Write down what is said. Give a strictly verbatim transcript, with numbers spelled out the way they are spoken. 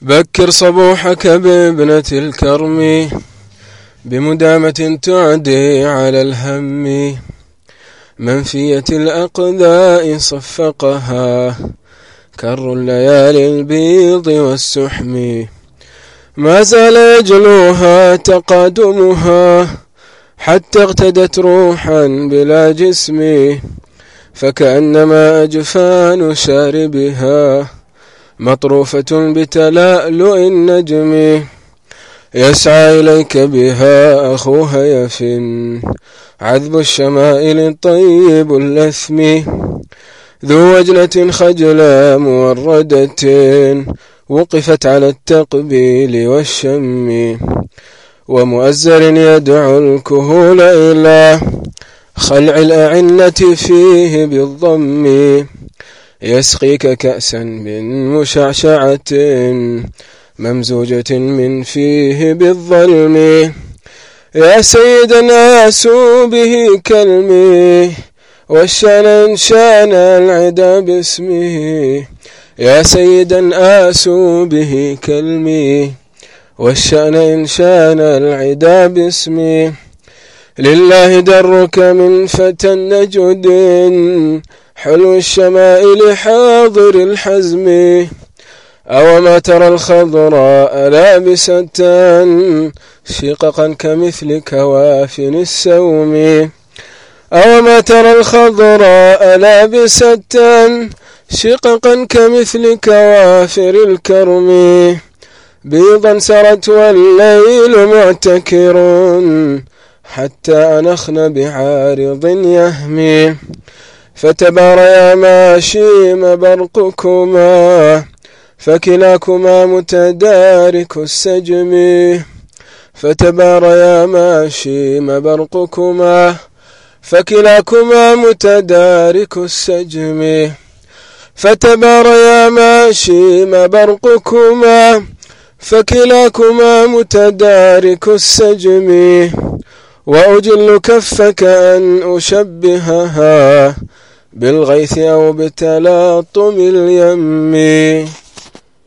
بكر صبوحك بابنة الكرم، بمدامة تعدي على الهم، منفية الأقداء صفقها كر الليالي البيض والسحم، ما زال يجلوها تقادمها حتى اغتدت روحا بلا جسم، فكأنما أجفان شاربها مطروفة بتلألؤ النجم، يسعى إليك بها أخوها يفن عذب الشمائل الطيب اللثم، ذو وجنة خجلة موردة وقفت على التقبيل والشم، ومؤزر يدعو الكهول إلى خلع الأعنة فيه بالضم، يسقيك كأسا من مشعشعة ممزوجة من فيه بالظلم، يا سيدنا آسوا به كلمي والشان شان العدا باسمه، يا سيدا آسوا به كلمي والشان شان العدا باسمه، لله درك من فتى نجد حلو الشمائل حاضر الحزم، أو ما ترى الخضراء لابسة شققا كمثل كوافن السوم، أو ما ترى الخضراء لابسة شققا كمثل كوافر الكرم، بيضا سرت والليل معتكر حتى أنخن بعارض يهمي، فتباريا ماشيم برقكما فكلاكما متدارك السجم، فتباريا ماشيم برقكما فكلاكما متدارك السجم، فتباريا ماشيم برقكما فكلاكما متدارك السجم، وأجل كفك أن أشبهها بالغيث أو بتلاطم اليم.